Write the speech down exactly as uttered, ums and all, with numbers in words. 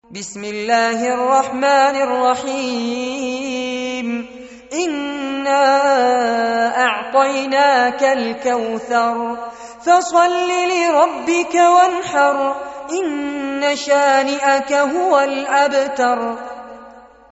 بسم الله الرحمن الرحيم إنا أعطيناك الكوثر فصل لربك وانحر إن شانئك هو الأبتر.